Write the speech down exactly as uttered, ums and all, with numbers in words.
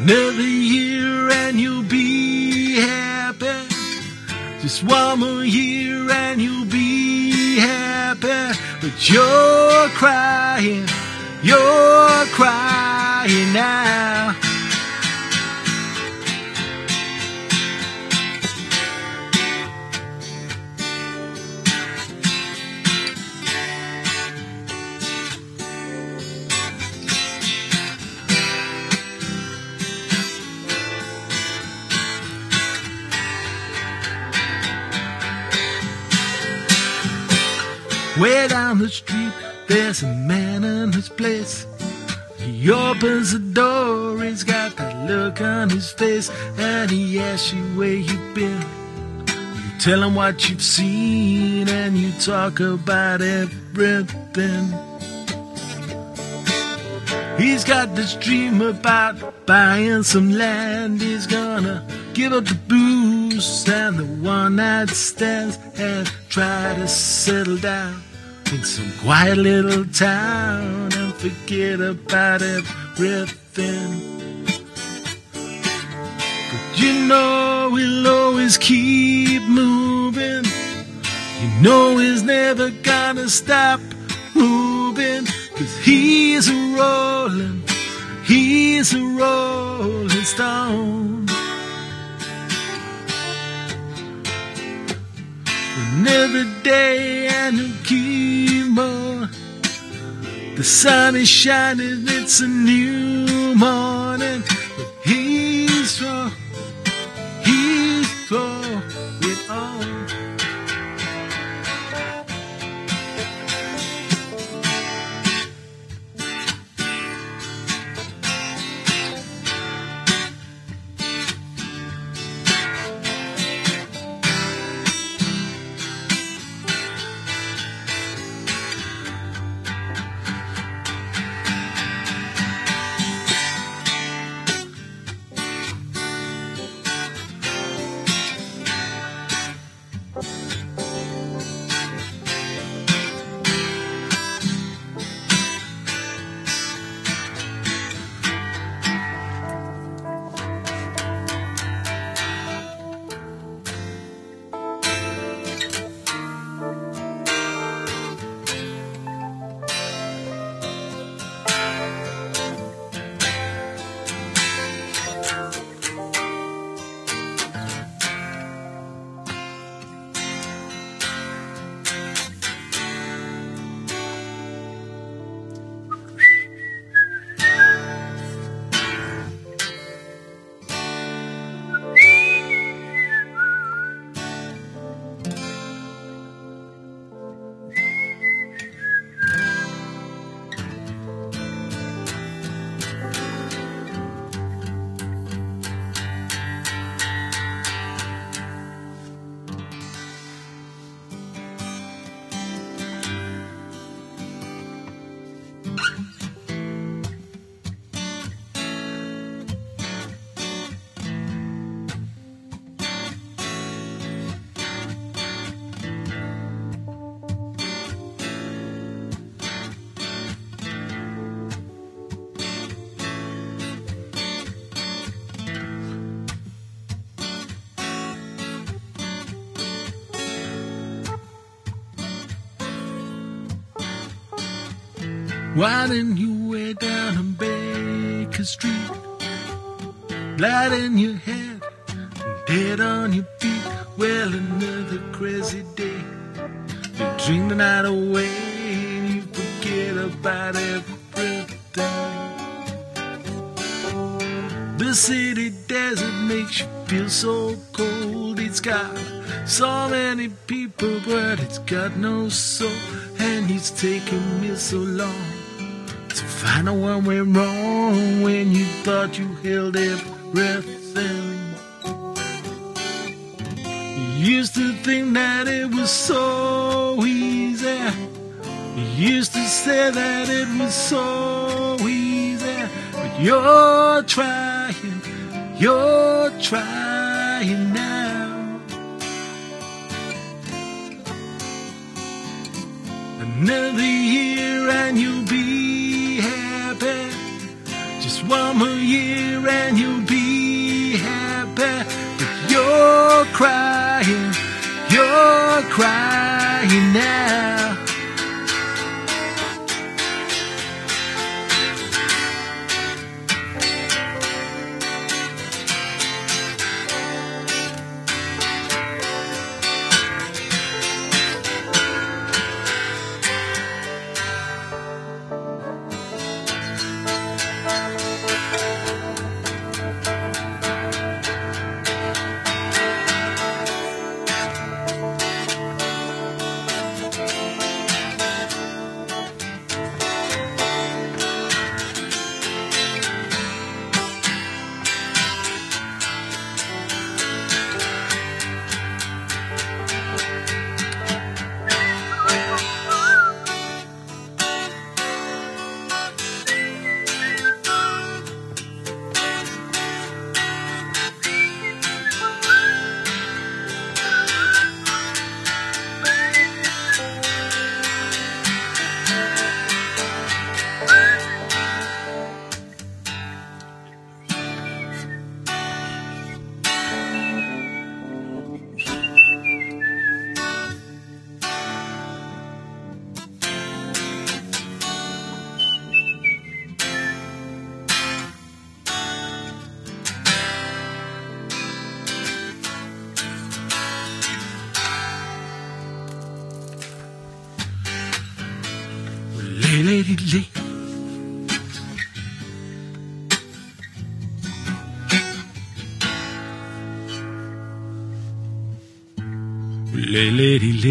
Another year and you'll be happy. Just one more year and you'll be happy. But you're crying, you're crying now. Way down the street, there's a man in his place. He opens the door, he's got that look on his face, and he asks you where you've been. You tell him what you've seen, and you talk about everything. He's got this dream about buying some land. He's gonna give up the booze and the one-night stands and try to settle down in some quiet little town and forget about everything. But you know he'll always keep moving. You know he's never gonna stop moving, 'cause he's a rolling, he's a rolling stone. Another day and he'll keep on. The sun is shining, it's a new morning. But he's strong, he's strong with all. Why didn't you way down on Baker Street, light in your head, dead on your feet? Well, another crazy day. You dream the night away and you forget about everything. The city desert makes you feel so cold. It's got so many people, but it's got no soul. And it's taken me so long to find out what went wrong when you thought you held everything. You used to think that it was so easy. You used to say that it was so easy. But you're trying, you're trying now. Another year and you'll be happy. Just one more year and you'll Lay, lady, lay. Lay, lady, lay.